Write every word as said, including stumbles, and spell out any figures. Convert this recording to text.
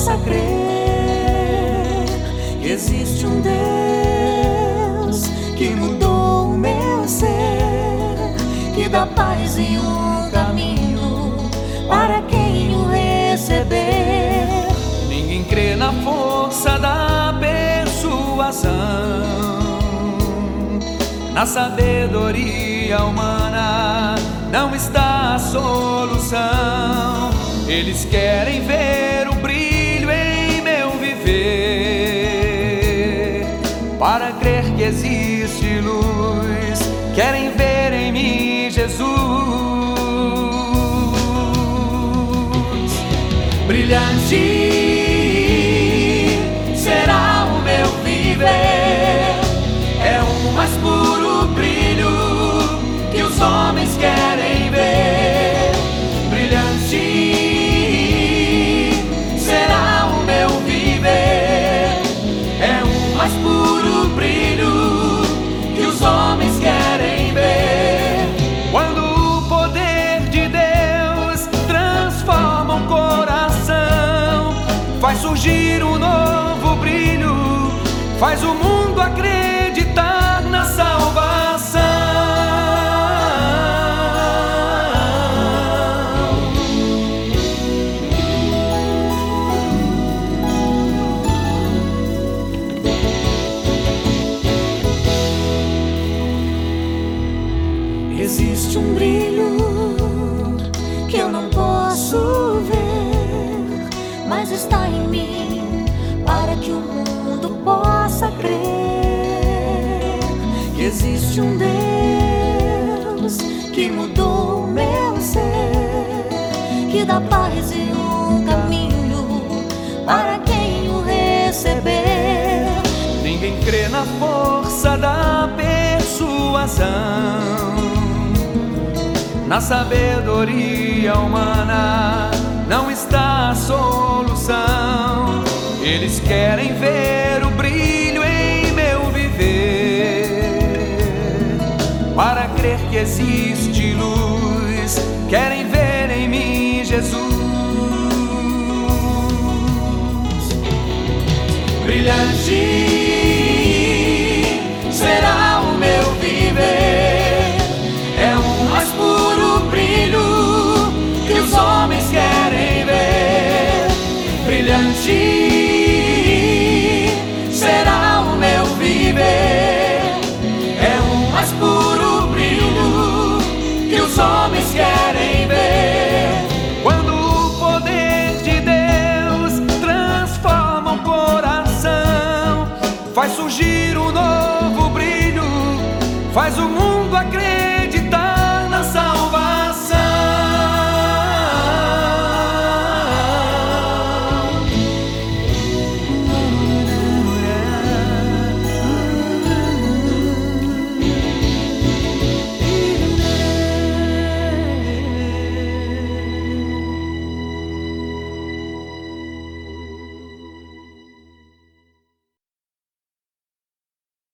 possa crer que existe um Deus que mudou o meu ser, que dá paz e um caminho para quem o receber. Ninguém crê na força da persuasão, na sabedoria humana não está a solução. Eles querem ver o brilho em meu viver, para crer que existe luz, querem ver em mim Jesus. Brilhante será o meu viver, é o mais puro brilho que os homens querem ver. Brilhante será o meu viver, é o mais puro brilho que os homens querem ver. Quando o poder de Deus transforma um coração, faz surgir um novo brilho, faz o mundo acreditar na salvação. Existe um brilho que eu não posso ver, mas está em mim para que o mundo possa crer que existe um Deus que mudou o meu ser, que dá paz e um caminho para quem o receber. Ninguém crê na força da persuasão, na sabedoria humana não está a solução. Eles querem ver o brilho em meu viver, para crer que existe luz, querem ver em mim Jesus. Brilhante será o meu viver, é o mais puro brilho que os homens querem ver. Brilhante será o meu viver, é o mais puro brilho que os homens querem ver. Quando o poder de Deus transforma um coração, faz surgir um novo brilho, faz o mundo